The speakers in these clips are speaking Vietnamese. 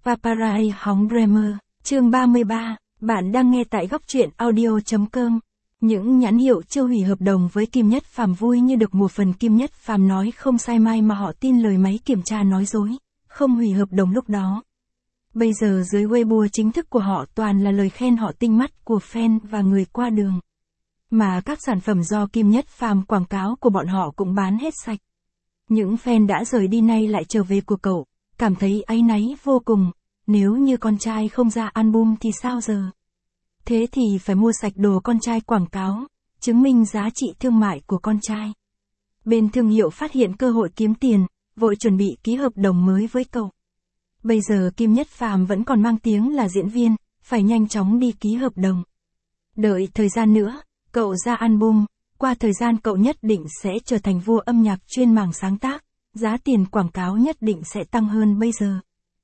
Paparazzi hóng Bremer, chương 33, bạn đang nghe tại góc truyện audio.com. Những nhãn hiệu chưa hủy hợp đồng với Kim Nhất Phàm vui như được một phần Kim Nhất Phàm nói không sai mai mà họ tin lời máy kiểm tra nói dối, không hủy hợp đồng lúc đó. Bây giờ dưới Weibo chính thức của họ toàn là lời khen họ tinh mắt của fan và người qua đường. Mà các sản phẩm do Kim Nhất Phàm quảng cáo của bọn họ cũng bán hết sạch. Những fan đã rời đi nay lại trở về của cậu, cảm thấy áy náy vô cùng, nếu như con trai không ra album thì sao giờ? Thế thì phải mua sạch đồ con trai quảng cáo, chứng minh giá trị thương mại của con trai. Bên thương hiệu phát hiện cơ hội kiếm tiền, vội chuẩn bị ký hợp đồng mới với cậu. Bây giờ Kim Nhất Phàm vẫn còn mang tiếng là diễn viên, phải nhanh chóng đi ký hợp đồng. Đợi thời gian nữa, cậu ra album, qua thời gian cậu nhất định sẽ trở thành vua âm nhạc chuyên mảng sáng tác, giá tiền quảng cáo nhất định sẽ tăng hơn bây giờ.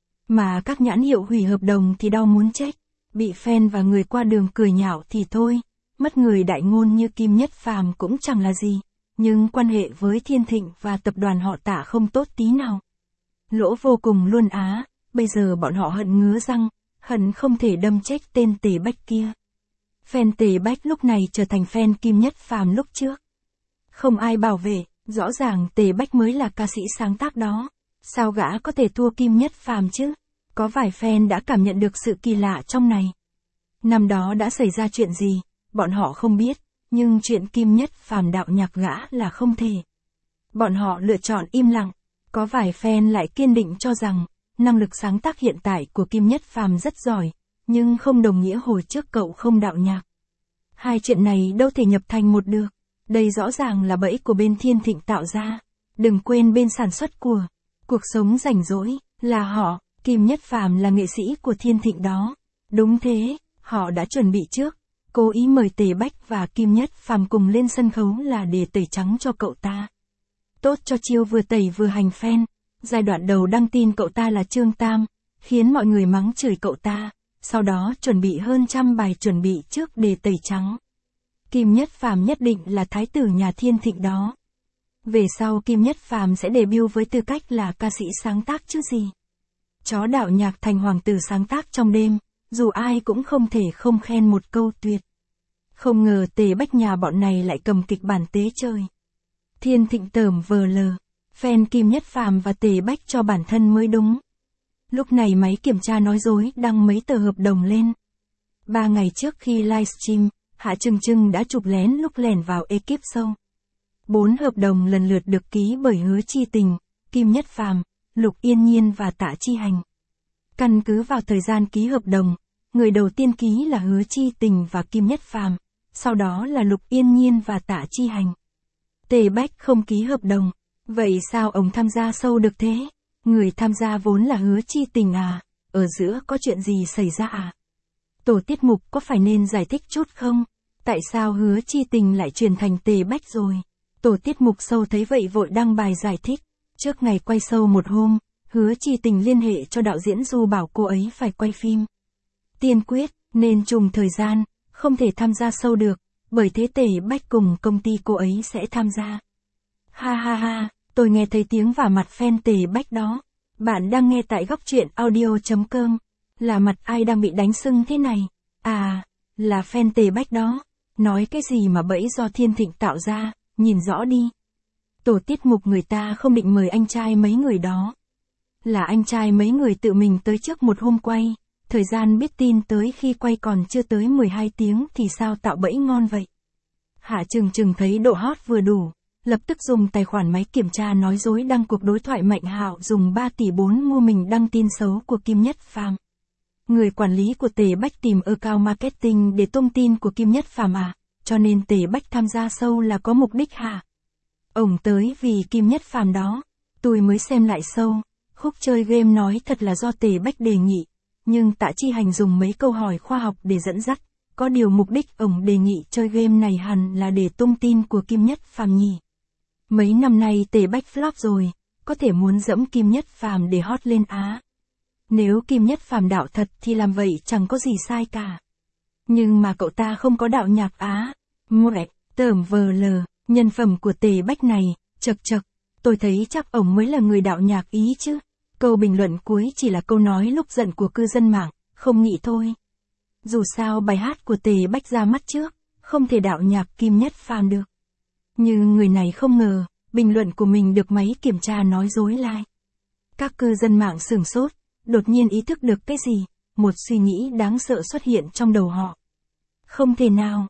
Mà các nhãn hiệu hủy hợp đồng thì đau muốn chết, bị fan và người qua đường cười nhạo thì thôi, mất người đại ngôn như Kim Nhất Phàm cũng chẳng là gì, nhưng quan hệ với Thiên Thịnh và tập đoàn họ Tạ không tốt tí nào. Lỗ vô cùng luôn á, bây giờ bọn họ hận ngứa răng, hận không thể đâm chết tên Tề Bách kia. Fan Tề Bách lúc này trở thành fan Kim Nhất Phàm lúc trước. Không ai bảo vệ, rõ ràng Tề Bách mới là ca sĩ sáng tác đó. Sao gã có thể thua Kim Nhất Phàm chứ? Có vài fan đã cảm nhận được sự kỳ lạ trong này. Năm đó đã xảy ra chuyện gì, bọn họ không biết, nhưng chuyện Kim Nhất Phàm đạo nhạc gã là không thể. Bọn họ lựa chọn im lặng, có vài fan lại kiên định cho rằng, năng lực sáng tác hiện tại của Kim Nhất Phàm rất giỏi, nhưng không đồng nghĩa hồi trước cậu không đạo nhạc. Hai chuyện này đâu thể nhập thành một được, đây rõ ràng là bẫy của bên Thiên Thịnh tạo ra. Đừng quên bên sản xuất của Cuộc Sống Rảnh Rỗi, là họ, Kim Nhất Phàm là nghệ sĩ của Thiên Thịnh đó. Đúng thế, họ đã chuẩn bị trước, cố ý mời Tề Bách và Kim Nhất Phàm cùng lên sân khấu là để tẩy trắng cho cậu ta. Tốt cho chiêu vừa tẩy vừa hành fan, giai đoạn đầu đăng tin cậu ta là Trương Tam, khiến mọi người mắng chửi cậu ta, sau đó chuẩn bị hơn 100 bài chuẩn bị trước để tẩy trắng. Kim Nhất Phàm nhất định là thái tử nhà Thiên Thịnh đó. Về sau Kim Nhất Phàm sẽ debut với tư cách là ca sĩ sáng tác chứ gì. Chó đạo nhạc thành hoàng tử sáng tác trong đêm, dù ai cũng không thể không khen một câu tuyệt. Không ngờ Tề Bách nhà bọn này lại cầm kịch bản tế chơi. Thiên Thịnh tởm vờ lờ, fan Kim Nhất Phàm và Tề Bách cho bản thân mới đúng. Lúc này máy kiểm tra nói dối đăng mấy tờ hợp đồng lên. 3 ngày trước khi livestream, Hạ Trừng Trừng đã chụp lén lúc lẻn vào ekip show. 4 hợp đồng lần lượt được ký bởi Hứa Chi Tình, Kim Nhất Phàm, Lục Yên Nhiên và Tạ Chi Hành. Căn cứ vào thời gian ký hợp đồng, người đầu tiên ký là Hứa Chi Tình và Kim Nhất Phàm, sau đó là Lục Yên Nhiên và Tạ Chi Hành. Tề Bách không ký hợp đồng, vậy sao ông tham gia show được thế? Người tham gia vốn là Hứa Chi Tình à, ở giữa có chuyện gì xảy ra à? Tổ tiết mục có phải nên giải thích chút không? Tại sao Hứa Chi Tình lại chuyển thành Tề Bách rồi? Tổ tiết mục show thấy vậy vội đăng bài giải thích. Trước ngày quay show một hôm, Hứa Chi Tình liên hệ cho đạo diễn Du bảo cô ấy phải quay phim. Tiên quyết, nên trùng thời gian, không thể tham gia show được, bởi thế Tề Bách cùng công ty cô ấy sẽ tham gia. Ha ha ha, tôi nghe thấy tiếng vả mặt fan Tề Bách đó. Bạn đang nghe tại góc truyện audio.com. Là mặt ai đang bị đánh sưng thế này? À, là fan Tề Bách đó. Nói cái gì mà bẫy do Thiên Thịnh tạo ra, nhìn rõ đi. Tổ tiết mục người ta không định mời anh trai mấy người đó. Là anh trai mấy người tự mình tới trước một hôm quay, thời gian biết tin tới khi quay còn chưa tới 12 tiếng thì sao tạo bẫy ngon vậy? Hạ Trừng Trừng thấy độ hot vừa đủ, lập tức dùng tài khoản máy kiểm tra nói dối đăng cuộc đối thoại Mạnh Hạo dùng 3 tỷ 4 mua mình đăng tin xấu của Kim Nhất Phàm. Người quản lý của Tề Bách tìm account marketing để tung tin của Kim Nhất Phàm à, cho nên Tề Bách tham gia show là có mục đích hả? Ổng tới vì Kim Nhất Phàm đó. Tôi mới xem lại show, khúc chơi game nói thật là do Tề Bách đề nghị, nhưng Tạ Chi Hành dùng mấy câu hỏi khoa học để dẫn dắt, có điều mục đích ổng đề nghị chơi game này hẳn là để tung tin của Kim Nhất Phàm nhỉ. Mấy năm nay Tề Bách flop rồi, có thể muốn dẫm Kim Nhất Phàm để hot lên á. Nếu Kim Nhất Phàm đạo thật thì làm vậy chẳng có gì sai cả. Nhưng mà cậu ta không có đạo nhạc á. Mẹ, tởm vờ lờ, nhân phẩm của Tề Bách này, chật chật, tôi thấy chắc ổng mới là người đạo nhạc ý chứ. Câu bình luận cuối chỉ là câu nói lúc giận của cư dân mạng, không nghĩ thôi. Dù sao bài hát của Tề Bách ra mắt trước, không thể đạo nhạc Kim Nhất Phàm được. Nhưng người này không ngờ, bình luận của mình được máy kiểm tra nói dối like. Các cư dân mạng sửng sốt, đột nhiên ý thức được cái gì, một suy nghĩ đáng sợ xuất hiện trong đầu họ. Không thể nào,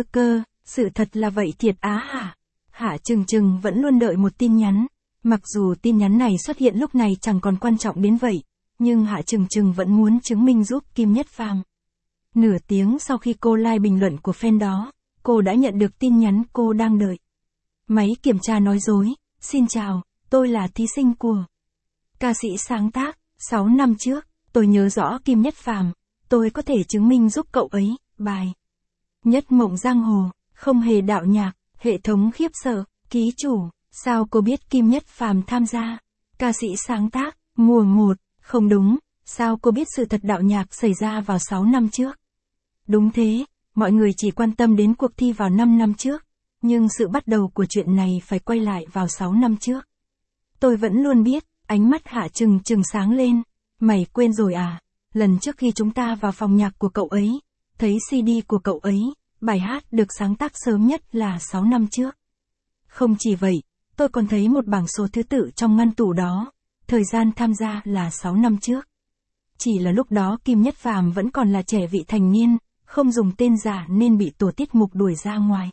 sự thật là vậy thiệt á hả? Hạ Trừng Trừng vẫn luôn đợi một tin nhắn. Mặc dù tin nhắn này xuất hiện lúc này chẳng còn quan trọng đến vậy, nhưng Hạ Trừng Trừng vẫn muốn chứng minh giúp Kim Nhất Phàm. Nửa tiếng sau khi cô like bình luận của fan đó, cô đã nhận được tin nhắn cô đang đợi. Máy kiểm tra nói dối, xin chào, tôi là thí sinh của ca sĩ sáng tác, 6 năm trước, tôi nhớ rõ Kim Nhất Phàm, tôi có thể chứng minh giúp cậu ấy, bài Nhất Mộng Giang Hồ, không hề đạo nhạc, hệ thống khiếp sợ, ký chủ, sao cô biết Kim Nhất Phàm tham gia, ca sĩ sáng tác, mùa 1, không đúng, sao cô biết sự thật đạo nhạc xảy ra vào 6 năm trước. Đúng thế, mọi người chỉ quan tâm đến cuộc thi vào 5 năm trước, nhưng sự bắt đầu của chuyện này phải quay lại vào 6 năm trước. Tôi vẫn luôn biết, ánh mắt Hạ Trừng Trừng sáng lên, mày quên rồi à, lần trước khi chúng ta vào phòng nhạc của cậu ấy, thấy CD của cậu ấy, bài hát được sáng tác sớm nhất là 6 năm trước. Không chỉ vậy, tôi còn thấy một bảng số thứ tự trong ngăn tủ đó, thời gian tham gia là 6 năm trước. Chỉ là lúc đó Kim Nhất Phàm vẫn còn là trẻ vị thành niên, không dùng tên giả nên bị tổ tiết mục đuổi ra ngoài.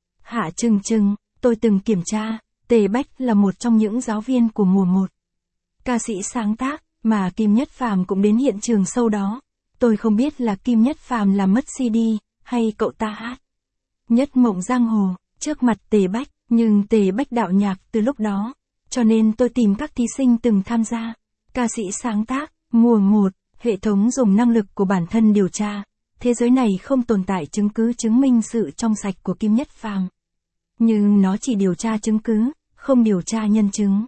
Hạ Trừng Trừng, tôi từng kiểm tra, Tề Bách là một trong những giáo viên của mùa 1. Ca sĩ sáng tác, mà Kim Nhất Phàm cũng đến hiện trường show đó. Tôi không biết là Kim Nhất Phàm làm mất CD, hay cậu ta hát Nhất Mộng Giang Hồ, trước mặt Tề Bách, nhưng Tề Bách đạo nhạc từ lúc đó. Cho nên tôi tìm các thí sinh từng tham gia. Ca sĩ sáng tác, mùa 1, hệ thống dùng năng lực của bản thân điều tra. Thế giới này không tồn tại chứng cứ chứng minh sự trong sạch của Kim Nhất Phàm. Nhưng nó chỉ điều tra chứng cứ, không điều tra nhân chứng.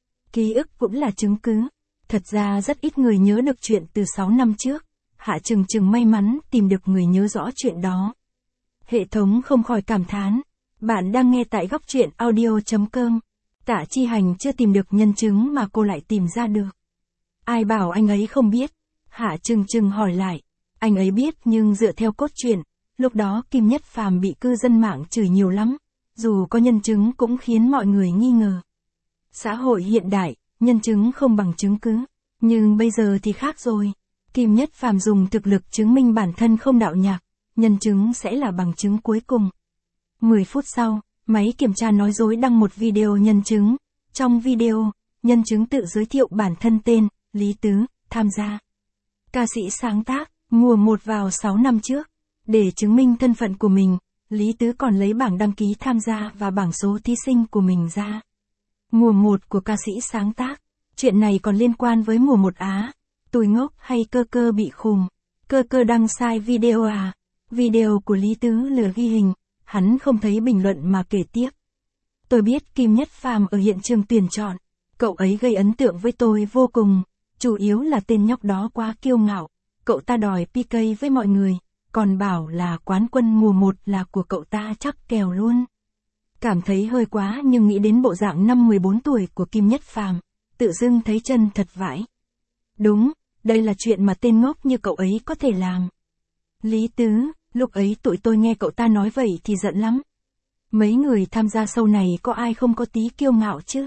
Ký ức cũng là chứng cứ. Thật ra rất ít người nhớ được chuyện từ 6 năm trước. Hạ Trừng Trừng may mắn tìm được người nhớ rõ chuyện đó. Hệ thống không khỏi cảm thán. Bạn đang nghe tại góc truyện audio.com. Tạ Chi Hành chưa tìm được nhân chứng mà cô lại tìm ra được. Ai bảo anh ấy không biết? Hạ Trừng Trừng hỏi lại. Anh ấy biết nhưng dựa theo cốt truyện, lúc đó Kim Nhất Phàm bị cư dân mạng chửi nhiều lắm. Dù có nhân chứng cũng khiến mọi người nghi ngờ. Xã hội hiện đại, nhân chứng không bằng chứng cứ. Nhưng bây giờ thì khác rồi. Kim Nhất Phàm dùng thực lực chứng minh bản thân không đạo nhạc. Nhân chứng sẽ là bằng chứng cuối cùng. 10 phút sau, máy kiểm tra nói dối đăng một video nhân chứng. Trong video, nhân chứng tự giới thiệu bản thân tên, Lý Tứ, tham gia. Ca sĩ sáng tác, mùa 1 vào 6 năm trước. Để chứng minh thân phận của mình, Lý Tứ còn lấy bảng đăng ký tham gia và bảng số thí sinh của mình ra. Mùa 1 của ca sĩ sáng tác. Chuyện này còn liên quan với mùa 1 á. Tôi ngốc hay cơ bị khùng? Cơ đăng sai video à? Video của Lý Tứ lừa ghi hình. Hắn không thấy bình luận mà kể tiếp. Tôi biết Kim Nhất Phàm ở hiện trường tuyển chọn. Cậu ấy gây ấn tượng với tôi vô cùng. Chủ yếu là tên nhóc đó quá kiêu ngạo. Cậu ta đòi PK với mọi người. Còn bảo là quán quân mùa 1 là của cậu ta chắc kèo luôn. Cảm thấy hơi quá nhưng nghĩ đến bộ dạng năm 14 tuổi của Kim Nhất Phàm, tự dưng thấy chân thật vãi. Đúng, đây là chuyện mà tên ngốc như cậu ấy có thể làm. Lý Tứ, lúc ấy tụi tôi nghe cậu ta nói vậy thì giận lắm. Mấy người tham gia show này có ai không có tí kiêu ngạo chứ?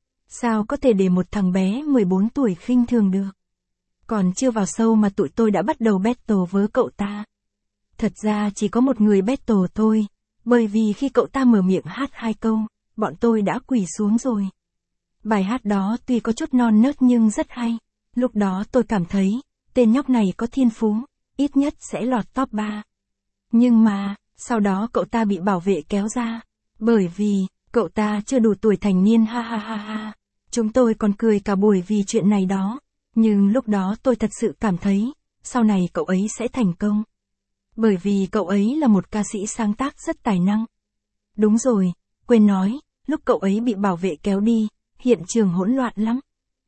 Sao có thể để một thằng bé 14 tuổi khinh thường được? Còn chưa vào show mà tụi tôi đã bắt đầu battle với cậu ta. Thật ra chỉ có một người battle thôi, bởi vì khi cậu ta mở miệng hát 2 câu, bọn tôi đã quỳ xuống rồi. Bài hát đó tuy có chút non nớt nhưng rất hay. Lúc đó tôi cảm thấy, tên nhóc này có thiên phú, ít nhất sẽ lọt top 3. Nhưng mà, sau đó cậu ta bị bảo vệ kéo ra, bởi vì, cậu ta chưa đủ tuổi thành niên ha ha ha ha. Chúng tôi còn cười cả buổi vì chuyện này đó, nhưng lúc đó tôi thật sự cảm thấy, sau này cậu ấy sẽ thành công. Bởi vì cậu ấy là một ca sĩ sáng tác rất tài năng. Đúng rồi, quên nói, lúc cậu ấy bị bảo vệ kéo đi, hiện trường hỗn loạn lắm.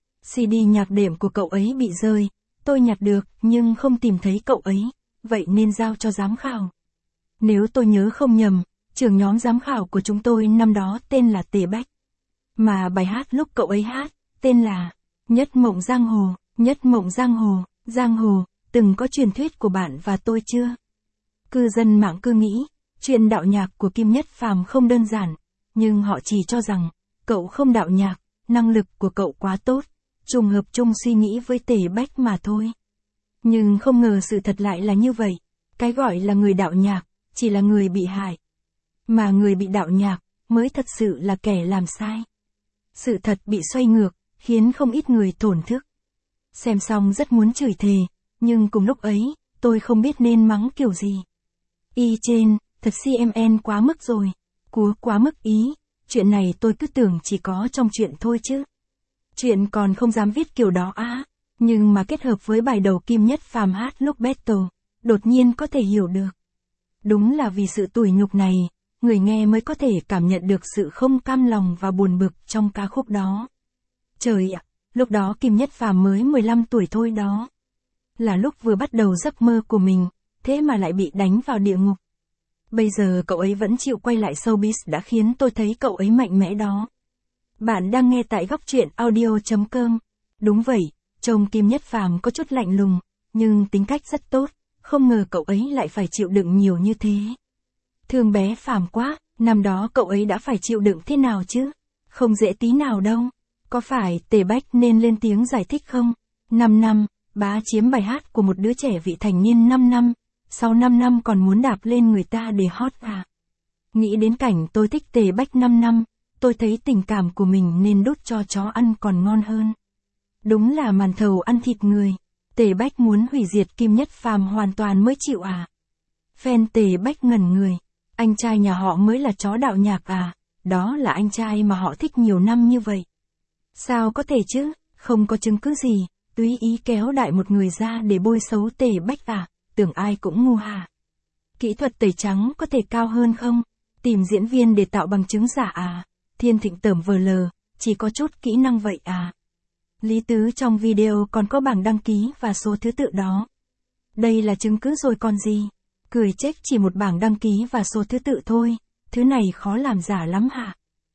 CD nhạc đệm của cậu ấy bị rơi, tôi nhặt được nhưng không tìm thấy cậu ấy, vậy nên giao cho giám khảo. Nếu tôi nhớ không nhầm, trưởng nhóm giám khảo của chúng tôi năm đó tên là Tề Bách. Mà bài hát lúc cậu ấy hát, tên là Nhất mộng giang hồ, nhất mộng giang hồ, từng có truyền thuyết của bạn và tôi chưa? Cư dân mạng cứ nghĩ, chuyện đạo nhạc của Kim Nhất Phàm không đơn giản, nhưng họ chỉ cho rằng, cậu không đạo nhạc, năng lực của cậu quá tốt, trùng hợp chung suy nghĩ với Tề Bách mà thôi. Nhưng không ngờ sự thật lại là như vậy, cái gọi là người đạo nhạc, chỉ là người bị hại. Mà người bị đạo nhạc, mới thật sự là kẻ làm sai. Sự thật bị xoay ngược, khiến không ít người tổn thức. Xem xong rất muốn chửi thề, nhưng cùng lúc ấy, tôi không biết nên mắng kiểu gì. Y trên, thật CMN quá mức rồi. Cúa quá mức ý, chuyện này tôi cứ tưởng chỉ có trong chuyện thôi chứ. Chuyện còn không dám viết kiểu đó á, nhưng mà kết hợp với bài đầu Kim Nhất Phàm hát lúc battle, đột nhiên có thể hiểu được. Đúng là vì sự tủi nhục này, người nghe mới có thể cảm nhận được sự không cam lòng và buồn bực trong ca khúc đó. Trời ạ, lúc đó Kim Nhất Phàm mới 15 tuổi thôi đó. Là lúc vừa bắt đầu giấc mơ của mình, thế mà lại bị đánh vào địa ngục. Bây giờ cậu ấy vẫn chịu quay lại showbiz đã khiến tôi thấy cậu ấy mạnh mẽ đó. Bạn đang nghe tại góc truyện audio.com. Đúng vậy, trông Kim Nhất Phàm có chút lạnh lùng, nhưng tính cách rất tốt, không ngờ cậu ấy lại phải chịu đựng nhiều như thế. Thương bé Phàm quá, năm đó cậu ấy đã phải chịu đựng thế nào chứ? Không dễ tí nào đâu. Có phải Tề Bách nên lên tiếng giải thích không? 5 năm, bá chiếm bài hát của một đứa trẻ vị thành niên 5 năm, sau 5 năm còn muốn đạp lên người ta để hot à? Nghĩ đến cảnh tôi thích Tề Bách 5 năm, tôi thấy tình cảm của mình nên đút cho chó ăn còn ngon hơn. Đúng là màn thầu ăn thịt người. Tề Bách muốn hủy diệt Kim Nhất Phàm hoàn toàn mới chịu à? Fan Tề Bách ngẩn người. Anh trai nhà họ mới là chó đạo nhạc à? Đó là anh trai mà họ thích nhiều năm như vậy. Sao có thể chứ? Không có chứng cứ gì, tùy ý kéo đại một người ra để bôi xấu Tề Bách à? Tưởng ai cũng ngu hả? Kỹ thuật tẩy trắng có thể cao hơn không? Tìm diễn viên để tạo bằng chứng giả à? Thiên Thịnh tởm vờ lờ, chỉ có chút kỹ năng vậy à? Lý Tứ trong video còn có bảng đăng ký và số thứ tự đó. Đây là chứng cứ rồi còn gì? Cười chết, chỉ một bảng đăng ký và số thứ tự thôi, thứ này khó làm giả lắm hả?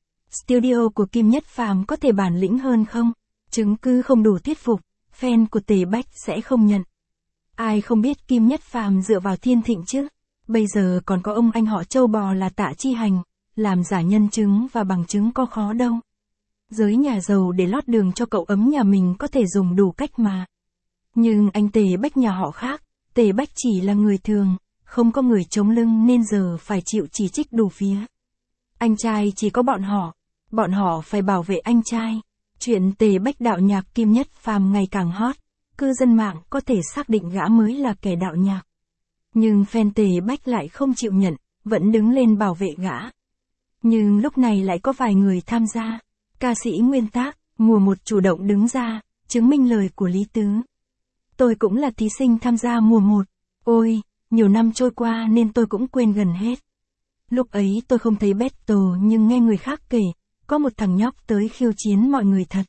Studio của Kim Nhất Phàm có thể bản lĩnh hơn không? Chứng cứ không đủ thuyết phục, fan của Tề Bách sẽ không nhận. Ai không biết Kim Nhất Phàm dựa vào Thiên Thịnh chứ? Bây giờ còn có ông anh họ trâu bò là Tạ Chi Hành, làm giả nhân chứng và bằng chứng có khó đâu. Giới nhà giàu để lót đường cho cậu ấm nhà mình có thể dùng đủ cách mà. Nhưng anh Tề Bách nhà họ khác, Tề Bách chỉ là người thường, không có người chống lưng nên giờ phải chịu chỉ trích đủ phía. Anh trai chỉ có bọn họ phải bảo vệ anh trai. Chuyện Tề Bách đạo nhạc Kim Nhất Phàm ngày càng hot, cư dân mạng có thể xác định gã mới là kẻ đạo nhạc. Nhưng fan Tề Bách lại không chịu nhận, vẫn đứng lên bảo vệ gã. Nhưng lúc này lại có vài người tham gia. Ca sĩ Nguyên Tác, mùa 1 chủ động đứng ra, chứng minh lời của Lý Tứ. Tôi cũng là thí sinh tham gia mùa 1. Ôi, nhiều năm trôi qua nên tôi cũng quên gần hết. Lúc ấy tôi không thấy battle nhưng nghe người khác kể, có một thằng nhóc tới khiêu chiến mọi người thật.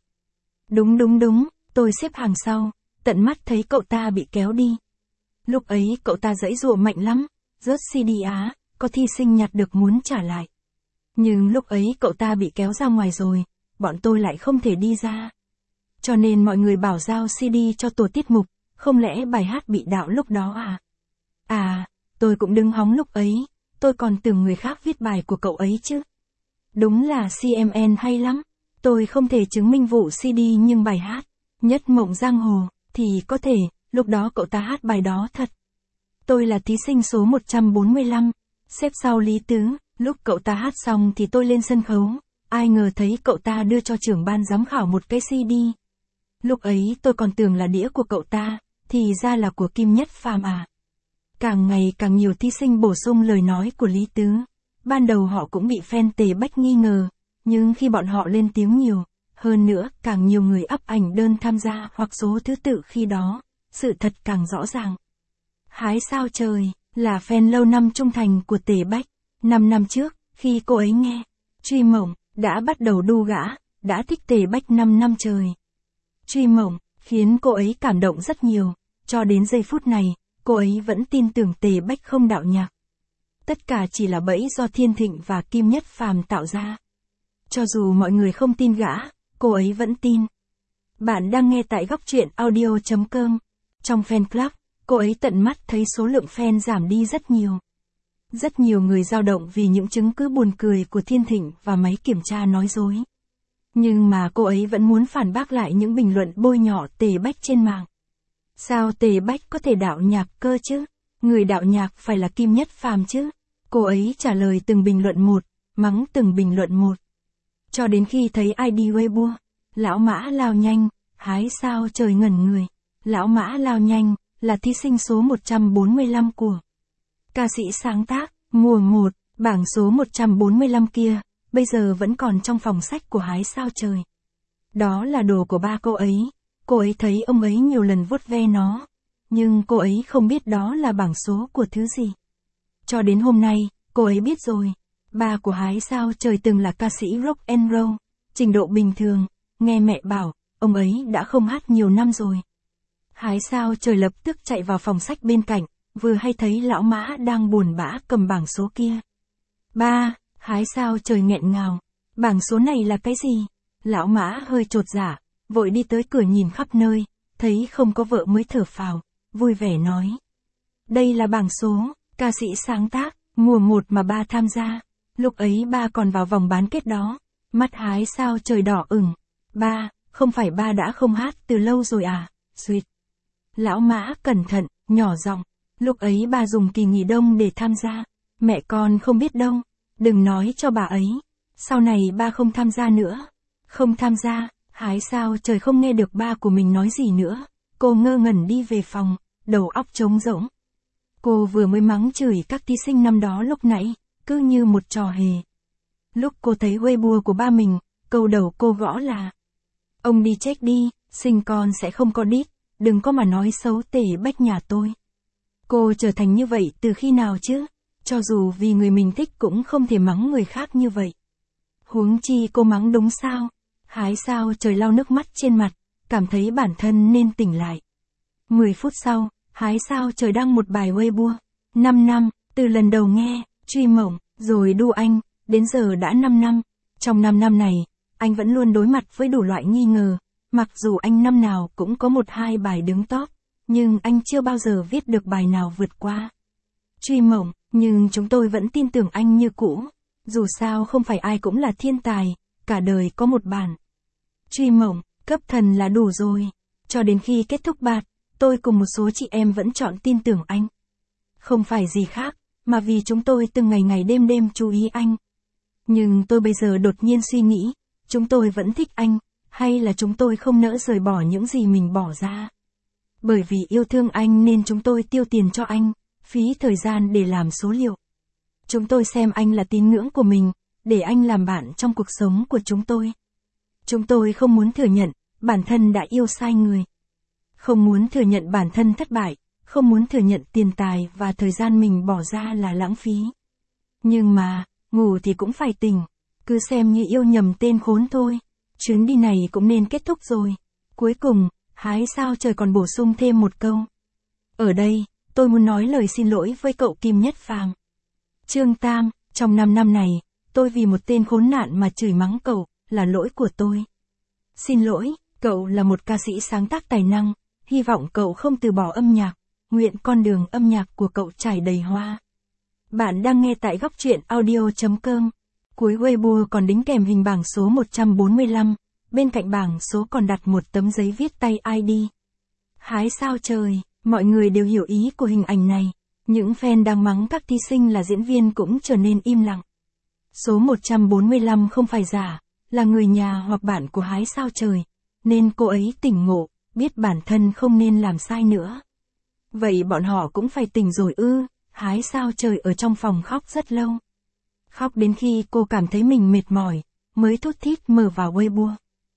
Đúng, tôi xếp hàng sau, tận mắt thấy cậu ta bị kéo đi. Lúc ấy cậu ta giãy giụa mạnh lắm, rớt CD á, có thí sinh nhặt được muốn trả lại. Nhưng lúc ấy cậu ta bị kéo ra ngoài rồi, bọn tôi lại không thể đi ra. Cho nên mọi người bảo giao CD cho tổ tiết mục, không lẽ bài hát bị đạo lúc đó à? À, tôi cũng đứng hóng lúc ấy, tôi còn tưởng người khác viết bài của cậu ấy chứ. Đúng là CMN hay lắm, tôi không thể chứng minh vụ CD nhưng bài hát, Nhất Mộng Giang Hồ, thì có thể, lúc đó cậu ta hát bài đó thật. Tôi là thí sinh số 145, xếp sau Lý Tứ, lúc cậu ta hát xong thì tôi lên sân khấu, ai ngờ thấy cậu ta đưa cho trưởng ban giám khảo một cái CD. Lúc ấy tôi còn tưởng là đĩa của cậu ta, thì ra là của Kim Nhất Phàm à. Càng ngày càng nhiều thí sinh bổ sung lời nói của Lý Tứ. Ban đầu họ cũng bị fan Tề Bách nghi ngờ, nhưng khi bọn họ lên tiếng nhiều, hơn nữa càng nhiều người up ảnh đơn tham gia hoặc số thứ tự khi đó, sự thật càng rõ ràng. Hái sao trời, là fan lâu năm trung thành của Tề Bách. 5 năm trước, khi cô ấy nghe Truy Mộng, đã bắt đầu đu gã, đã thích Tề Bách 5 năm trời. Truy Mộng, khiến cô ấy cảm động rất nhiều, cho đến giây phút này, cô ấy vẫn tin tưởng Tề Bách không đạo nhạc. Tất cả chỉ là bẫy do Thiên Thịnh và Kim Nhất Phàm tạo ra. Cho dù mọi người không tin gã, cô ấy vẫn tin. Bạn đang nghe tại góc truyện audio.com. Trong fan club, cô ấy tận mắt thấy số lượng fan giảm đi rất nhiều. Rất nhiều người dao động vì những chứng cứ buồn cười của Thiên Thịnh và máy kiểm tra nói dối. Nhưng mà cô ấy vẫn muốn phản bác lại những bình luận bôi nhọ Tề Bách trên mạng. Sao Tề Bách có thể đạo nhạc cơ chứ? Người đạo nhạc phải là Kim Nhất Phàm chứ? Cô ấy trả lời từng bình luận một, mắng từng bình luận một. Cho đến khi thấy ID Weibo, Lão Mã lao nhanh, hái sao trời ngẩn người. Lão Mã lao nhanh, là thí sinh số 145 của ca sĩ sáng tác, mùa 1, bảng số 145 kia, bây giờ vẫn còn trong phòng sách của hái sao trời. Đó là đồ của ba cô ấy thấy ông ấy nhiều lần vuốt ve nó, nhưng cô ấy không biết đó là bảng số của thứ gì. Cho đến hôm nay, cô ấy biết rồi, ba của hái sao trời từng là ca sĩ rock and roll, trình độ bình thường, nghe mẹ bảo, ông ấy đã không hát nhiều năm rồi. Hái sao trời lập tức chạy vào phòng sách bên cạnh, vừa hay thấy Lão Mã đang buồn bã cầm bảng số kia. Ba, hái sao trời nghẹn ngào, bảng số này là cái gì? Lão Mã hơi chột dạ, vội đi tới cửa nhìn khắp nơi, thấy không có vợ mới thở phào, vui vẻ nói. Đây là bảng số, ca sĩ sáng tác, mùa 1 mà ba tham gia, lúc ấy ba còn vào vòng bán kết đó, mắt hái sao trời đỏ ửng. Ba, không phải ba đã không hát từ lâu rồi à? Duyệt. Lão Mã cẩn thận, nhỏ giọng, lúc ấy ba dùng kỳ nghỉ đông để tham gia, mẹ con không biết đâu, đừng nói cho bà ấy, sau này ba không tham gia nữa. Không tham gia, hái sao trời không nghe được ba của mình nói gì nữa, cô ngơ ngẩn đi về phòng, đầu óc trống rỗng. Cô vừa mới mắng chửi các thí sinh năm đó lúc nãy, cứ như một trò hề. Lúc cô thấy Weibo của ba mình, câu đầu cô gõ là: ông đi check đi, sinh con sẽ không có đít, đừng có mà nói xấu Tề Bách nhà tôi. Cô trở thành như vậy từ khi nào chứ? Cho dù vì người mình thích cũng không thể mắng người khác như vậy. Huống chi cô mắng đúng sao? Hái sao trời lau nước mắt trên mặt, cảm thấy bản thân nên tỉnh lại. 10 phút sau, hái sao trời đăng một bài Weibo. 5 năm, từ lần đầu nghe, truy mộng, rồi đu anh, đến giờ đã 5 năm. Trong 5 năm này, anh vẫn luôn đối mặt với đủ loại nghi ngờ. Mặc dù anh năm nào cũng có 1-2 bài đứng top, nhưng anh chưa bao giờ viết được bài nào vượt qua truy mộng, nhưng chúng tôi vẫn tin tưởng anh như cũ. Dù sao không phải ai cũng là thiên tài, cả đời có một bản truy mộng, cấp thần là đủ rồi. Cho đến khi kết thúc bạt, tôi cùng một số chị em vẫn chọn tin tưởng anh. Không phải gì khác, mà vì chúng tôi từng ngày đêm chú ý anh. Nhưng tôi bây giờ đột nhiên suy nghĩ, chúng tôi vẫn thích anh, hay là chúng tôi không nỡ rời bỏ những gì mình bỏ ra. Bởi vì yêu thương anh nên chúng tôi tiêu tiền cho anh, phí thời gian để làm số liệu. Chúng tôi xem anh là tín ngưỡng của mình, để anh làm bạn trong cuộc sống của chúng tôi. Chúng tôi không muốn thừa nhận, bản thân đã yêu sai người. Không muốn thừa nhận bản thân thất bại, không muốn thừa nhận tiền tài và thời gian mình bỏ ra là lãng phí. Nhưng mà, ngủ thì cũng phải tỉnh, cứ xem như yêu nhầm tên khốn thôi. Chuyến đi này cũng nên kết thúc rồi. Cuối cùng, hái sao trời còn bổ sung thêm một câu. Ở đây, tôi muốn nói lời xin lỗi với cậu Kim Nhất Phàm. Trương Tam, trong 5 năm này, tôi vì một tên khốn nạn mà chửi mắng cậu, là lỗi của tôi. Xin lỗi, cậu là một ca sĩ sáng tác tài năng, hy vọng cậu không từ bỏ âm nhạc, nguyện con đường âm nhạc của cậu trải đầy hoa. Bạn đang nghe tại góc truyện audio.com. Cuối Weibo còn đính kèm hình bảng số 145, bên cạnh bảng số còn đặt một tấm giấy viết tay ID. Hái sao trời, mọi người đều hiểu ý của hình ảnh này. Những fan đang mắng các thí sinh là diễn viên cũng trở nên im lặng. Số 145 không phải giả, là người nhà hoặc bạn của hái sao trời, nên cô ấy tỉnh ngộ, biết bản thân không nên làm sai nữa. Vậy bọn họ cũng phải tỉnh rồi ư? Hái sao trời ở trong phòng khóc rất lâu. Khóc đến khi cô cảm thấy mình mệt mỏi, mới thút thít mở vào Weibo.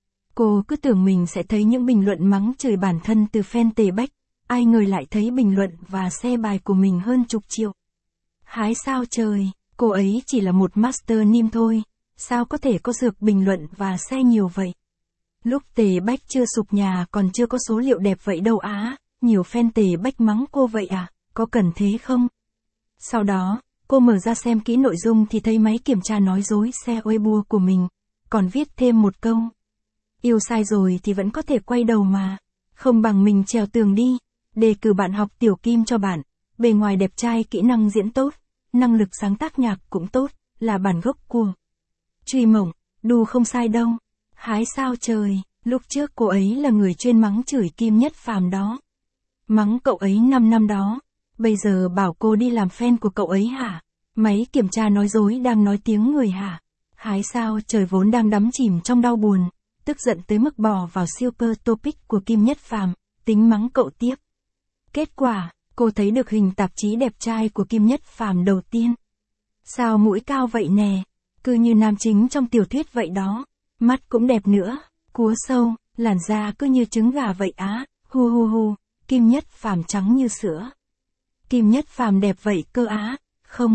Cô cứ tưởng mình sẽ thấy những bình luận mắng chửi bản thân từ fan Tề Bách, ai ngờ lại thấy bình luận và share bài của mình hơn chục triệu. Hái sao trời, cô ấy chỉ là một master nim thôi, sao có thể có dược bình luận và share nhiều vậy? Lúc Tề Bách chưa sụp nhà còn chưa có số liệu đẹp vậy đâu á, nhiều fan Tề Bách mắng cô vậy à, có cần thế không? Sau đó, cô mở ra xem kỹ nội dung thì thấy máy kiểm tra nói dối share Weibo của mình, còn viết thêm một câu. Yêu sai rồi thì vẫn có thể quay đầu mà. Không bằng mình trèo tường đi. Đề cử bạn học Tiểu Kim cho bạn. Bề ngoài đẹp trai, kỹ năng diễn tốt, năng lực sáng tác nhạc cũng tốt, là bản gốc của Truy Mộng, đù không sai đâu. Hái sao trời, lúc trước cô ấy là người chuyên mắng chửi Kim Nhất Phàm đó. Mắng cậu ấy 5 năm đó. Bây giờ bảo cô đi làm fan của cậu ấy hả? Máy kiểm tra nói dối đang nói tiếng người hả? Hái sao trời vốn đang đắm chìm trong đau buồn, tức giận tới mức bò vào super topic của Kim Nhất Phàm, tính mắng cậu tiếp. Kết quả, cô thấy được hình tạp chí đẹp trai của Kim Nhất Phàm đầu tiên. Sao mũi cao vậy nè, cứ như nam chính trong tiểu thuyết vậy đó, mắt cũng đẹp nữa, cúa sâu, làn da cứ như trứng gà vậy á, hu hu hu, Kim Nhất Phàm trắng như sữa. Kim Nhất Phàm đẹp vậy cơ á, không.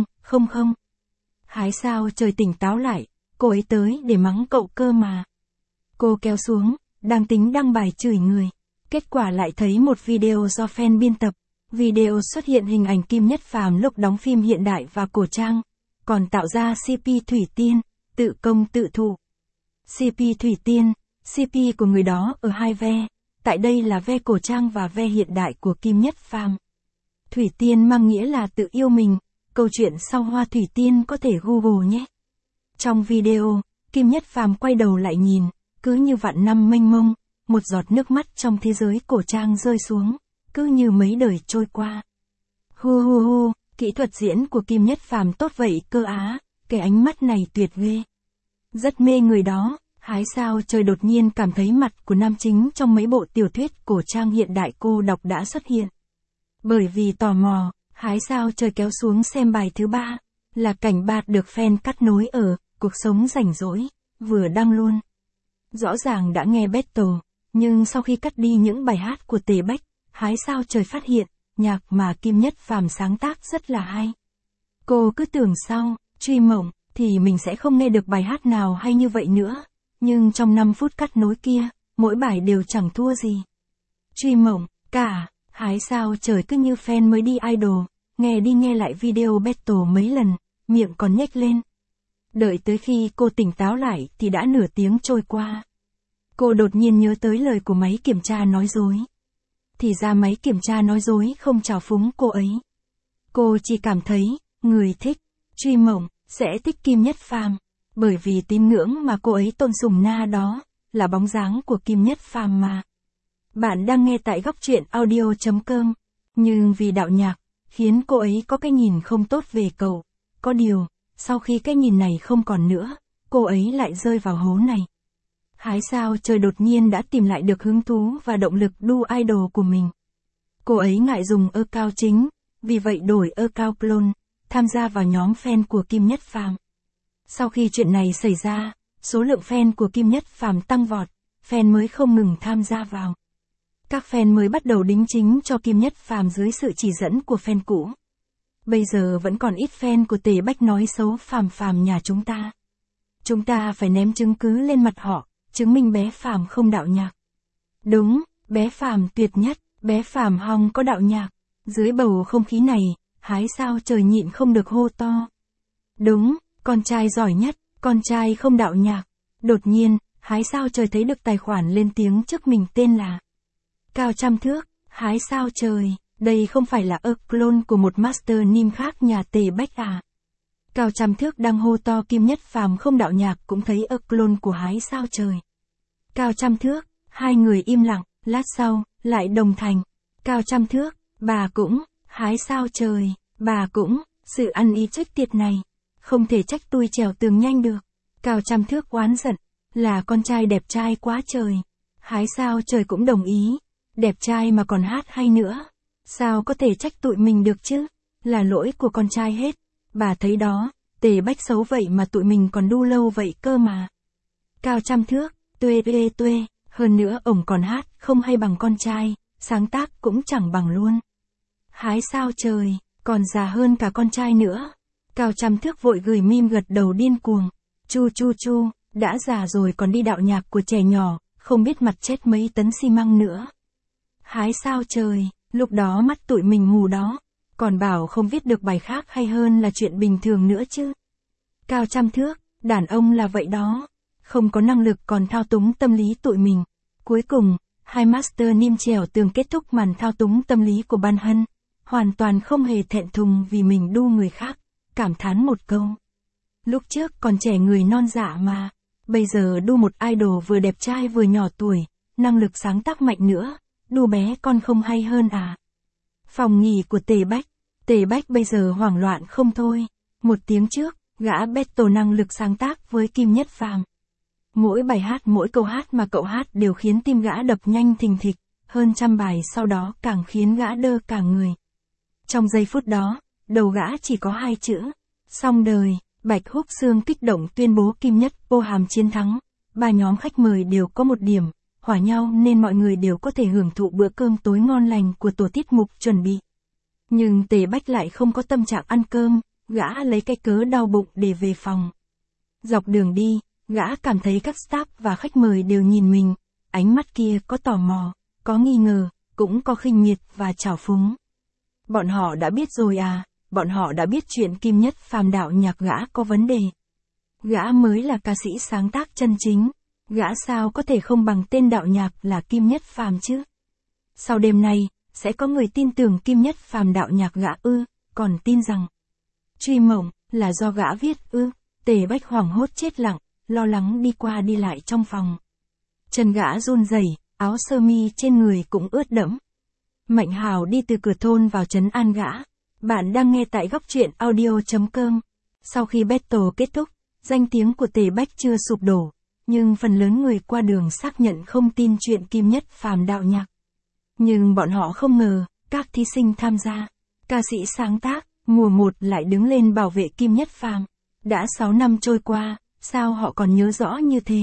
Hái sao trời tỉnh táo lại, cô ấy tới để mắng cậu cơ mà. Cô kéo xuống, đang tính đăng bài chửi người. Kết quả lại thấy một video do fan biên tập. Video xuất hiện hình ảnh Kim Nhất Phàm lúc đóng phim hiện đại và cổ trang, còn tạo ra CP Thủy Tiên, tự công tự thụ. CP Thủy Tiên, CP của người đó ở hai ve, tại đây là ve cổ trang và ve hiện đại của Kim Nhất Phàm. Thủy Tiên mang nghĩa là tự yêu mình, câu chuyện sau hoa Thủy Tiên có thể Google nhé. Trong video, Kim Nhất Phàm quay đầu lại nhìn, cứ như vạn năm mênh mông, một giọt nước mắt trong thế giới cổ trang rơi xuống, cứ như mấy đời trôi qua. Hu hu hu, kỹ thuật diễn của Kim Nhất Phàm tốt vậy cơ á, cái ánh mắt này tuyệt ghê. Rất mê người đó, hái sao trời đột nhiên cảm thấy mặt của nam chính trong mấy bộ tiểu thuyết cổ trang hiện đại cô đọc đã xuất hiện. Bởi vì tò mò, hái sao trời kéo xuống xem bài thứ 3, là cảnh bạt được fan cắt nối ở Cuộc Sống Rảnh Rỗi, vừa đăng luôn. Rõ ràng đã nghe battle, nhưng sau khi cắt đi những bài hát của Tề Bách, hái sao trời phát hiện, nhạc mà Kim Nhất Phàm sáng tác rất là hay. Cô cứ tưởng sau, Truy Mộng, thì mình sẽ không nghe được bài hát nào hay như vậy nữa, nhưng trong 5 phút cắt nối kia, mỗi bài đều chẳng thua gì. Truy Mộng, cả, hái sao trời cứ như fan mới đi idol, nghe đi nghe lại video battle mấy lần, miệng còn nhếch lên. Đợi tới khi cô tỉnh táo lại thì đã nửa tiếng trôi qua. Cô đột nhiên nhớ tới lời của máy kiểm tra nói dối. Thì ra máy kiểm tra nói dối không trào phúng cô ấy. Cô chỉ cảm thấy, người thích Truy Mộng sẽ thích Kim Nhất Phàm, bởi vì tín ngưỡng mà cô ấy tôn sùng na đó, là bóng dáng của Kim Nhất Phàm mà. Bạn đang nghe tại góc truyện audio.com, nhưng vì đạo nhạc, khiến cô ấy có cái nhìn không tốt về cậu. Có điều, sau khi cái nhìn này không còn nữa, cô ấy lại rơi vào hố này. Hái sao trời đột nhiên đã tìm lại được hứng thú và động lực đu idol của mình. Cô ấy ngại dùng account chính, vì vậy đổi account clone, tham gia vào nhóm fan của Kim Nhất Phàm. Sau khi chuyện này xảy ra, số lượng fan của Kim Nhất Phàm tăng vọt, fan mới không ngừng tham gia vào. Các fan mới bắt đầu đính chính cho Kim Nhất Phàm dưới sự chỉ dẫn của fan cũ. Bây giờ vẫn còn ít fan của Tề Bách nói xấu Phàm nhà chúng ta. Chúng ta phải ném chứng cứ lên mặt họ, chứng minh bé Phàm không đạo nhạc. Đúng, bé Phàm tuyệt nhất, bé Phàm hòng có đạo nhạc. Dưới bầu không khí này, hái sao trời nhịn không được hô to. Đúng, con trai giỏi nhất, con trai không đạo nhạc. Đột nhiên, hái sao trời thấy được tài khoản lên tiếng trước mình tên là Cao Trăm Thước. Hái sao trời, đây không phải là clone của một master nim khác nhà Tề Bách à? Cao Trăm Thước đang hô to Kim Nhất Phàm không đạo nhạc cũng thấy clone của hái sao trời. Cao Trăm Thước, hai người im lặng, lát sau, lại đồng thành. Cao Trăm Thước, bà cũng, hái sao trời, bà cũng, sự ăn ý chết tiệt này, không thể trách tôi trèo tường nhanh được. Cao Trăm Thước oán giận, là con trai đẹp trai quá trời. Hái sao trời cũng đồng ý, đẹp trai mà còn hát hay nữa. Sao có thể trách tụi mình được chứ, là lỗi của con trai hết. Bà thấy đó, Tề Bách xấu vậy mà tụi mình còn đu lâu vậy cơ mà. Cao Trăm Thước, tuê, hơn nữa ổng còn hát không hay bằng con trai, sáng tác cũng chẳng bằng luôn. Hái sao trời, còn già hơn cả con trai nữa. Cao Trăm Thước vội gửi meme gật đầu điên cuồng. Chu, đã già rồi còn đi đạo nhạc của trẻ nhỏ, không biết mặt chết mấy tấn xi măng nữa. Hái sao trời, lúc đó mắt tụi mình mù đó, còn bảo không viết được bài khác hay hơn là chuyện bình thường nữa chứ. Cao Trăm Thước, đàn ông là vậy đó, không có năng lực còn thao túng tâm lý tụi mình. Cuối cùng, hai master nim trèo tường kết thúc màn thao túng tâm lý của Ban Hân, hoàn toàn không hề thẹn thùng vì mình đu người khác, cảm thán một câu. Lúc trước còn trẻ người non dạ mà, bây giờ đu một idol vừa đẹp trai vừa nhỏ tuổi, năng lực sáng tác mạnh nữa, đu bé con không hay hơn à. Phòng nghỉ của Tề Bách bây giờ hoảng loạn không thôi. Một tiếng trước, gã battle năng lực sáng tác với Kim Nhất Phàm. Mỗi bài hát mỗi câu hát mà cậu hát đều khiến tim gã đập nhanh thình thịch, hơn trăm bài sau đó càng khiến gã đơ cả người. Trong giây phút đó, đầu gã chỉ có hai chữ, xong đời. Bạch Húc Xương kích động tuyên bố Kim Nhất Phô hàm chiến thắng. Ba nhóm khách mời đều có một điểm, hòa nhau nên mọi người đều có thể hưởng thụ bữa cơm tối ngon lành của tổ tiết mục chuẩn bị. Nhưng Tề Bách lại không có tâm trạng ăn cơm, gã lấy cái cớ đau bụng để về phòng. Dọc đường đi, gã cảm thấy các staff và khách mời đều nhìn mình, ánh mắt kia có tò mò, có nghi ngờ, cũng có khinh miệt và trào phúng. Bọn họ đã biết rồi à, bọn họ đã biết chuyện Kim Nhất Phàm đạo nhạc gã có vấn đề. Gã mới là ca sĩ sáng tác chân chính, gã sao có thể không bằng tên đạo nhạc là Kim Nhất Phàm chứ. Sau đêm nay, sẽ có người tin tưởng Kim Nhất Phàm đạo nhạc gã ư, còn tin rằng Truy Mộng là do gã viết ư. Tề Bách hoảng hốt chết lặng, lo lắng đi qua đi lại trong phòng. Chân gã run rẩy, áo sơ mi trên người cũng ướt đẫm. Mạnh Hào đi từ cửa thôn vào trấn an gã. Bạn đang nghe tại góc truyện audio.com. Sau khi battle kết thúc, danh tiếng của Tề Bách chưa sụp đổ, nhưng phần lớn người qua đường xác nhận không tin chuyện Kim Nhất Phàm đạo nhạc. Nhưng bọn họ không ngờ, các thí sinh tham gia, ca sĩ sáng tác, mùa 1 lại đứng lên bảo vệ Kim Nhất Phàm. Đã 6 năm trôi qua, sao họ còn nhớ rõ như thế?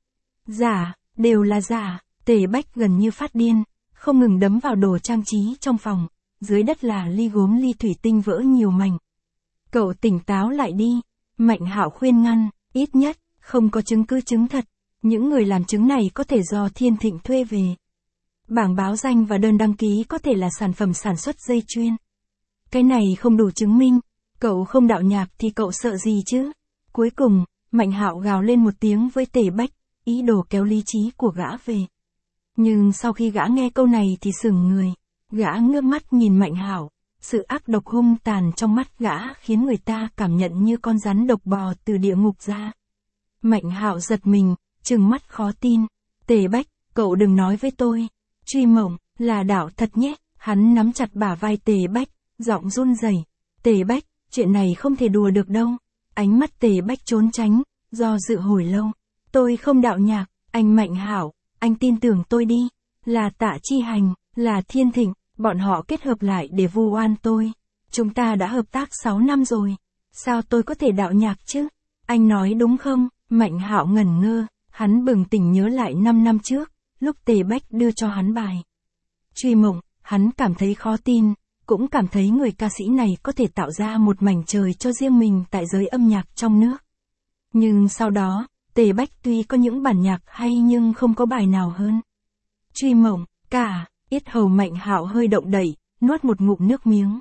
Giả, đều là giả. Tề Bách gần như phát điên, không ngừng đấm vào đồ trang trí trong phòng, dưới đất là ly gốm ly thủy tinh vỡ nhiều mảnh. Cậu tỉnh táo lại đi, Mạnh Hạo khuyên ngăn, ít nhất, không có chứng cứ chứng thật, những người làm chứng này có thể do Thiên Thịnh thuê về. Bảng báo danh và đơn đăng ký có thể là sản phẩm sản xuất dây chuyền. Cái này không đủ chứng minh, cậu không đạo nhạc thì cậu sợ gì chứ? Cuối cùng, Mạnh Hạo gào lên một tiếng với Tề Bách, ý đồ kéo lý trí của gã về. Nhưng sau khi gã nghe câu này thì sững người, gã ngước mắt nhìn Mạnh Hạo, sự ác độc hung tàn trong mắt gã khiến người ta cảm nhận như con rắn độc bò từ địa ngục ra. Mạnh Hạo giật mình, trừng mắt khó tin, Tề Bách, cậu đừng nói với tôi, Truy Mộng là đạo thật nhé. Hắn nắm chặt bả vai Tề Bách, giọng run rẩy. Tề Bách, chuyện này không thể đùa được đâu. Ánh mắt Tề Bách trốn tránh, do dự hồi lâu. Tôi không đạo nhạc, anh Mạnh Hạo, anh tin tưởng tôi đi. Là Tạ Chi Hành, là Thiên Thịnh, bọn họ kết hợp lại để vu oan tôi. Chúng ta đã hợp tác 6 năm rồi. Sao tôi có thể đạo nhạc chứ? Anh nói đúng không? Mạnh Hạo ngẩn ngơ, hắn bừng tỉnh nhớ lại 5 năm trước, lúc Tề Bách đưa cho hắn bài Truy Mộng, hắn cảm thấy khó tin, cũng cảm thấy người ca sĩ này có thể tạo ra một mảnh trời cho riêng mình tại giới âm nhạc trong nước. Nhưng sau đó, Tề Bách tuy có những bản nhạc hay nhưng không có bài nào hơn Truy Mộng, cả. Yết hầu Mạnh Hạo hơi động đậy, nuốt một ngụm nước miếng.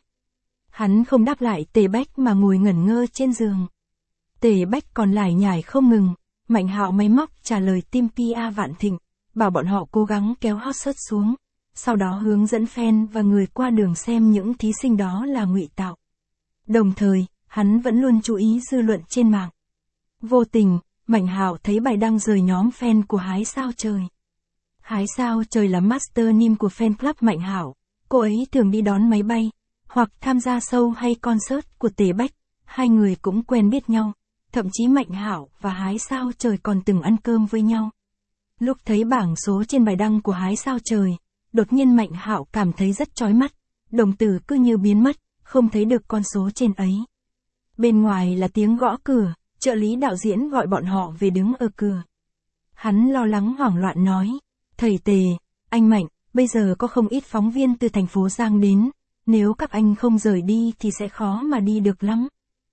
Hắn không đáp lại Tề Bách mà ngồi ngẩn ngơ trên giường. Tề Bách còn lải nhải không ngừng, Mạnh Hạo máy móc trả lời team PR Vạn Thịnh, bảo bọn họ cố gắng kéo hot search xuống, sau đó hướng dẫn fan và người qua đường xem những thí sinh đó là ngụy tạo. Đồng thời, hắn vẫn luôn chú ý dư luận trên mạng. Vô tình, Mạnh Hạo thấy bài đăng rời nhóm fan của Hái Sao Trời. Hái Sao Trời là master nim của fan club Mạnh Hạo, cô ấy thường đi đón máy bay, hoặc tham gia show hay concert của Tề Bách, hai người cũng quen biết nhau, thậm chí Mạnh Hạo và Hái Sao Trời còn từng ăn cơm với nhau. Lúc thấy bảng số trên bài đăng của Hái Sao Trời, đột nhiên Mạnh Hạo cảm thấy rất chói mắt, đồng tử cứ như biến mất, không thấy được con số trên ấy. Bên ngoài là tiếng gõ cửa, trợ lý đạo diễn gọi bọn họ về đứng ở cửa. Hắn lo lắng hoảng loạn nói, thầy Tề, anh Mạnh, bây giờ có không ít phóng viên từ thành phố Giang đến, nếu các anh không rời đi thì sẽ khó mà đi được lắm.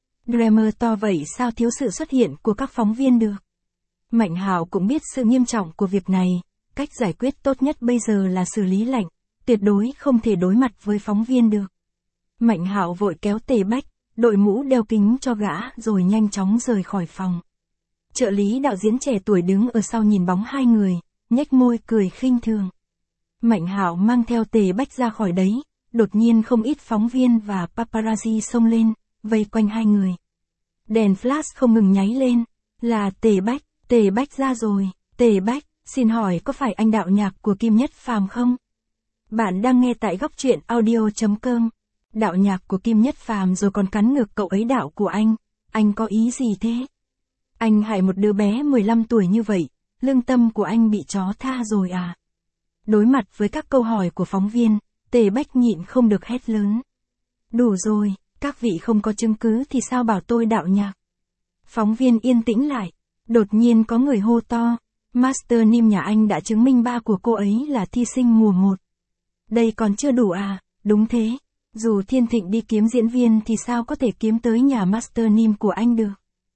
Drama to vậy sao thiếu sự xuất hiện của các phóng viên được? Mạnh Hạo cũng biết sự nghiêm trọng của việc này, cách giải quyết tốt nhất bây giờ là xử lý lạnh, tuyệt đối không thể đối mặt với phóng viên được. Mạnh Hạo vội kéo Tề Bách, đội mũ đeo kính cho gã rồi nhanh chóng rời khỏi phòng. Trợ lý đạo diễn trẻ tuổi đứng ở sau nhìn bóng hai người, nhếch môi cười khinh thường. Mạnh Hạo mang theo Tề Bách ra khỏi đấy, đột nhiên không ít phóng viên và paparazzi xông lên, vây quanh hai người. Đèn flash không ngừng nháy lên, là Tề Bách ra rồi, Tề Bách, xin hỏi có phải anh đạo nhạc của Kim Nhất Phàm không? Bạn đang nghe tại góc truyện audio.com. Đạo nhạc của Kim Nhất Phàm rồi còn cắn ngược cậu ấy đạo của anh có ý gì thế? Anh hại một đứa bé 15 tuổi như vậy, lương tâm của anh bị chó tha rồi à? Đối mặt với các câu hỏi của phóng viên, Tề Bách nhịn không được hét lớn. Đủ rồi, các vị không có chứng cứ thì sao bảo tôi đạo nhạc? Phóng viên yên tĩnh lại, đột nhiên có người hô to, Master Nim nhà anh đã chứng minh ba của cô ấy là thi sinh mùa 1. Đây còn chưa đủ à? Đúng thế, dù Thiên Thịnh đi kiếm diễn viên thì sao có thể kiếm tới nhà Master Nim của anh được?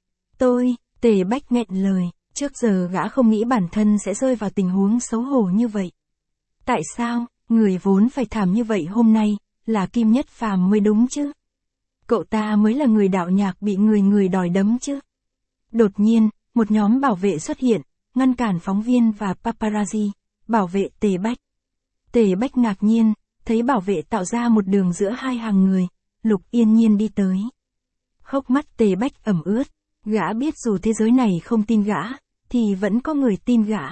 Tề Bách nghẹn lời, trước giờ gã không nghĩ bản thân sẽ rơi vào tình huống xấu hổ như vậy. Tại sao, người vốn phải thảm như vậy hôm nay, là Kim Nhất Phàm mới đúng chứ? Cậu ta mới là người đạo nhạc bị người đòi đấm chứ? Đột nhiên, một nhóm bảo vệ xuất hiện, ngăn cản phóng viên và paparazzi, bảo vệ Tề Bách. Tề Bách ngạc nhiên, thấy bảo vệ tạo ra một đường giữa hai hàng người, Lục Yên Nhiên đi tới. Hốc mắt Tề Bách ẩm ướt, gã biết dù thế giới này không tin gã, thì vẫn có người tin gã.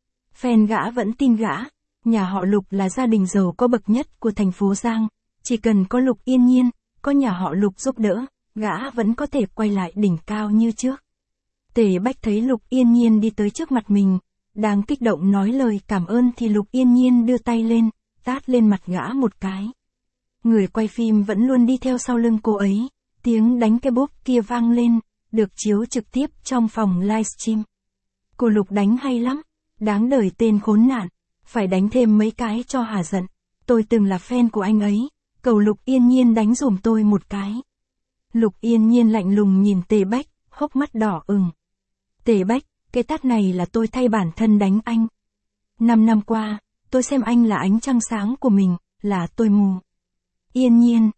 Fan gã vẫn tin gã, nhà họ Lục là gia đình giàu có bậc nhất của thành phố Giang, chỉ cần có Lục Yên Nhiên, có nhà họ Lục giúp đỡ, gã vẫn có thể quay lại đỉnh cao như trước. Tề Bách thấy Lục Yên Nhiên đi tới trước mặt mình, đang kích động nói lời cảm ơn thì Lục Yên Nhiên đưa tay lên, tát lên mặt gã một cái. Người quay phim vẫn luôn đi theo sau lưng cô ấy, tiếng đánh cái bốp kia vang lên, được chiếu trực tiếp trong phòng livestream. Cô Lục đánh hay lắm, đáng đời tên khốn nạn, phải đánh thêm mấy cái cho hả giận. Tôi từng là fan của anh ấy, cầu Lục Yên Nhiên đánh dùm tôi một cái. Lục Yên Nhiên lạnh lùng nhìn Tề Bách, hốc mắt đỏ ửng. Tề Bách, cái tát này là tôi thay bản thân đánh anh. 5 năm qua, tôi xem anh là ánh trăng sáng của mình, là tôi mù. Yên Nhiên,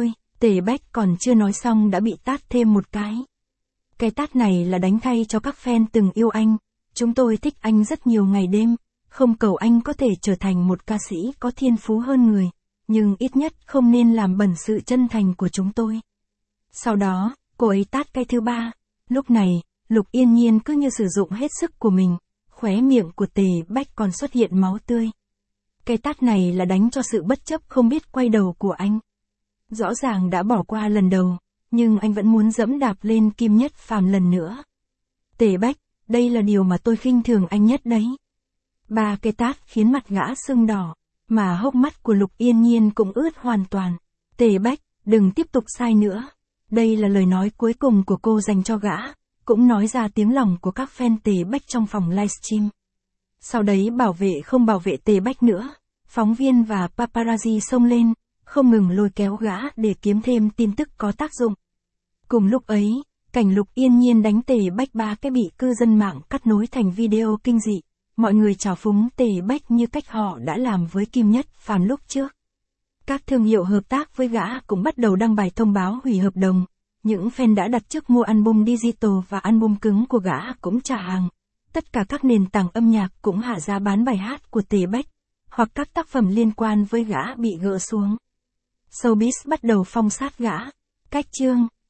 Tề Bách còn chưa nói xong đã bị tát thêm một cái. Cái tát này là đánh thay cho các fan từng yêu anh, chúng tôi thích anh rất nhiều ngày đêm, không cầu anh có thể trở thành một ca sĩ có thiên phú hơn người, nhưng ít nhất không nên làm bẩn sự chân thành của chúng tôi. Sau đó, cô ấy tát cái thứ ba, lúc này, Lục Yên Nhiên cứ như sử dụng hết sức của mình, khóe miệng của Tề Bách còn xuất hiện máu tươi. Cái tát này là đánh cho sự bất chấp không biết quay đầu của anh. Rõ ràng đã bỏ qua lần đầu, nhưng anh vẫn muốn dẫm đạp lên Kim Nhất Phàm lần nữa. Tề Bách, đây là điều mà tôi khinh thường anh nhất đấy. Ba cái tát khiến mặt gã sưng đỏ, mà hốc mắt của Lục Yên Nhiên cũng ướt hoàn toàn. Tề Bách, đừng tiếp tục sai nữa. Đây là lời nói cuối cùng của cô dành cho gã, cũng nói ra tiếng lòng của các fan Tề Bách trong phòng livestream. Sau đấy bảo vệ không bảo vệ Tề Bách nữa, phóng viên và paparazzi xông lên, không ngừng lôi kéo gã để kiếm thêm tin tức có tác dụng. Cùng lúc ấy, cảnh Lục Yên Nhiên đánh Tề Bách ba cái bị cư dân mạng cắt nối thành video kinh dị. Mọi người trào phúng Tề Bách như cách họ đã làm với Kim Nhất Phàm lúc trước. Các thương hiệu hợp tác với gã cũng bắt đầu đăng bài thông báo hủy hợp đồng. Những fan đã đặt trước mua album digital và album cứng của gã cũng trả hàng. Tất cả các nền tảng âm nhạc cũng hạ giá bán bài hát của Tề Bách, hoặc các tác phẩm liên quan với gã bị gỡ xuống. Showbiz bắt đầu phong sát gã. Cách chương